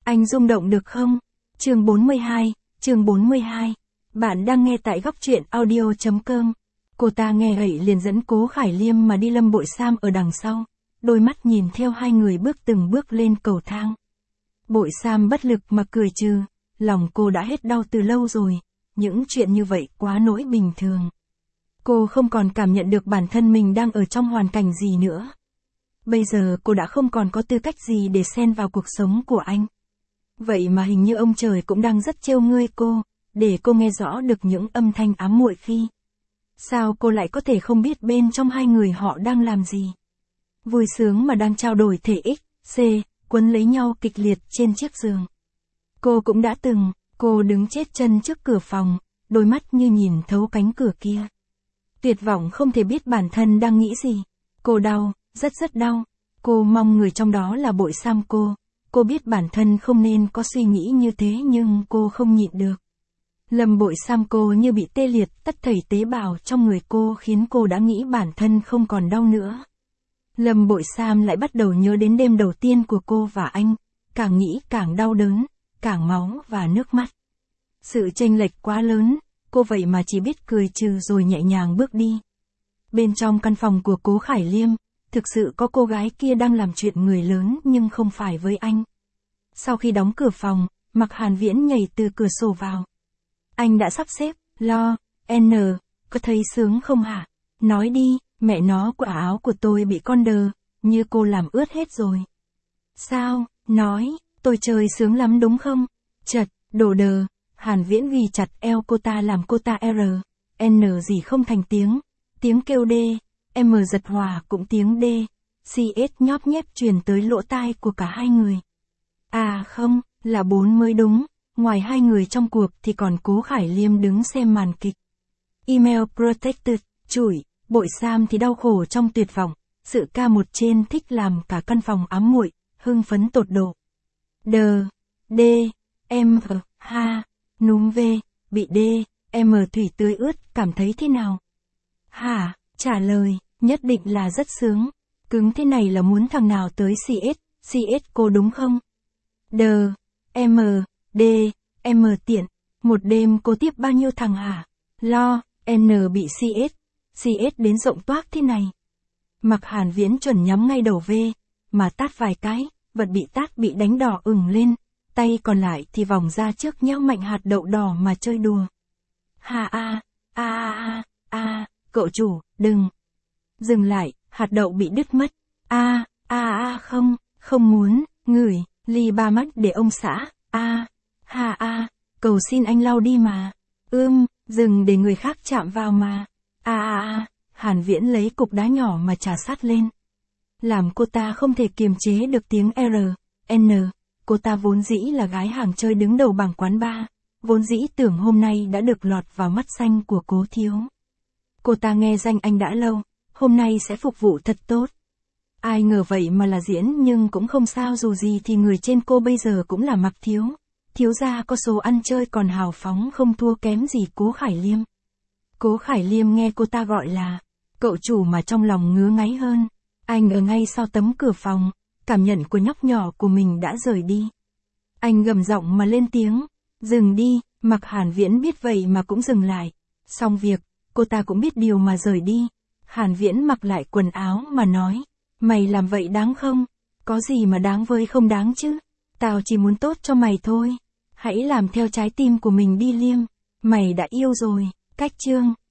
Anh rung động được không? Chương 42. Bạn đang nghe tại góc truyện audio.com. Cô ta nghe vậy liền dẫn Cố Khải Liêm mà đi Lâm Bội Sam ở đằng sau, đôi mắt nhìn theo hai người bước từng bước lên cầu thang. Bội Sam bất lực mà cười trừ, lòng cô đã hết đau từ lâu rồi, những chuyện như vậy quá nỗi bình thường. Cô không còn cảm nhận được bản thân mình đang ở trong hoàn cảnh gì nữa. Bây giờ cô đã không còn có tư cách gì để xen vào cuộc sống của anh. Vậy mà hình như ông trời cũng đang rất trêu ngươi cô, để cô nghe rõ được những âm thanh ám muội khi. Sao cô lại có thể không biết bên trong hai người họ đang làm gì? Vui sướng mà đang trao đổi thể x, c, quấn lấy nhau kịch liệt trên chiếc giường. Cô cũng đã từng, cô đứng chết chân trước cửa phòng, đôi mắt như nhìn thấu cánh cửa kia. Tuyệt vọng không thể biết bản thân đang nghĩ gì. Cô đau, rất đau. Cô mong người trong đó là Bội Sam cô. Cô biết bản thân không nên có suy nghĩ như thế nhưng cô không nhịn được. Lâm Bội Sam cô như bị tê liệt tất thảy tế bào trong người cô khiến cô đã nghĩ bản thân không còn đau nữa. Lâm Bội Sam lại bắt đầu nhớ đến đêm đầu tiên của cô và anh, càng nghĩ càng đau đớn, càng máu và nước mắt. Sự chênh lệch quá lớn, cô vậy mà chỉ biết cười trừ rồi nhẹ nhàng bước đi. Bên trong căn phòng của Cố Khải Liêm, thực sự có cô gái kia đang làm chuyện người lớn nhưng không phải với anh. Sau khi đóng cửa phòng, Mạc Hàn Viễn nhảy từ cửa sổ vào. Anh đã sắp xếp, lo, có thấy sướng không hả? Nói đi, mẹ nó quả áo của tôi bị con đờ, như cô làm ướt hết rồi. Sao, nói, tôi chơi sướng lắm đúng không? Chật, đồ đờ, Hàn Viễn ghi chặt eo cô ta làm cô ta gì không thành tiếng kêu D, M giật hòa cũng tiếng D, CS nhóp nhép truyền tới lỗ tai của cả hai người. À không, là 4 mới đúng, ngoài hai người trong cuộc thì còn Cố Khải Liêm đứng xem màn kịch. Email protected, chửi, Bội Sam thì đau khổ trong tuyệt vọng, sự ca một trên thích làm cả căn phòng ám muội, hưng phấn tột độ. D, M, ha, núm V, bị D, M thủy tươi ướt, cảm thấy thế nào? Hả, trả lời, nhất định là rất sướng. Cứng thế này là muốn thằng nào tới CS cô đúng không? M, tiện. Một đêm cô tiếp bao nhiêu thằng hả? Lo, N bị CS đến rộng toác thế này. Mạc Hàn Viễn chuẩn nhắm ngay đầu V, mà tát vài cái, vật bị tát bị đánh đỏ ửng lên, tay còn lại thì vòng ra trước nhéo mạnh hạt đậu đỏ mà chơi đùa. Cậu chủ, đừng. Dừng lại, hạt đậu bị đứt mất. Không muốn, ngửi, ly ba mắt để ông xã. Cầu xin anh lau đi mà. Dừng để người khác chạm vào mà. Hàn Viễn lấy cục đá nhỏ mà trà sát lên. Làm cô ta không thể kiềm chế được tiếng N. Cô ta vốn dĩ là gái hàng chơi đứng đầu bảng quán bar, vốn dĩ tưởng hôm nay đã được lọt vào mắt xanh của Cố thiếu. Cô ta nghe danh anh đã lâu, hôm nay sẽ phục vụ thật tốt. Ai ngờ vậy mà là diễn nhưng cũng không sao, dù gì thì người trên cô bây giờ cũng là Mạc thiếu. Thiếu gia có số ăn chơi còn hào phóng không thua kém gì Cố Khải Liêm. Cố Khải Liêm nghe cô ta gọi là cậu chủ mà trong lòng ngứa ngáy hơn. Anh ở ngay sau tấm cửa phòng, cảm nhận của nhóc nhỏ của mình đã rời đi. Anh gầm giọng mà lên tiếng, dừng đi. Mạc Hàn Viễn biết vậy mà cũng dừng lại. Xong việc, cô ta cũng biết điều mà rời đi. Hàn Viễn mặc lại quần áo mà nói, mày làm vậy đáng không? Có gì mà đáng với không đáng chứ? Tao chỉ muốn tốt cho mày thôi. Hãy làm theo trái tim của mình đi Liêm. Mày đã yêu rồi. Cách chương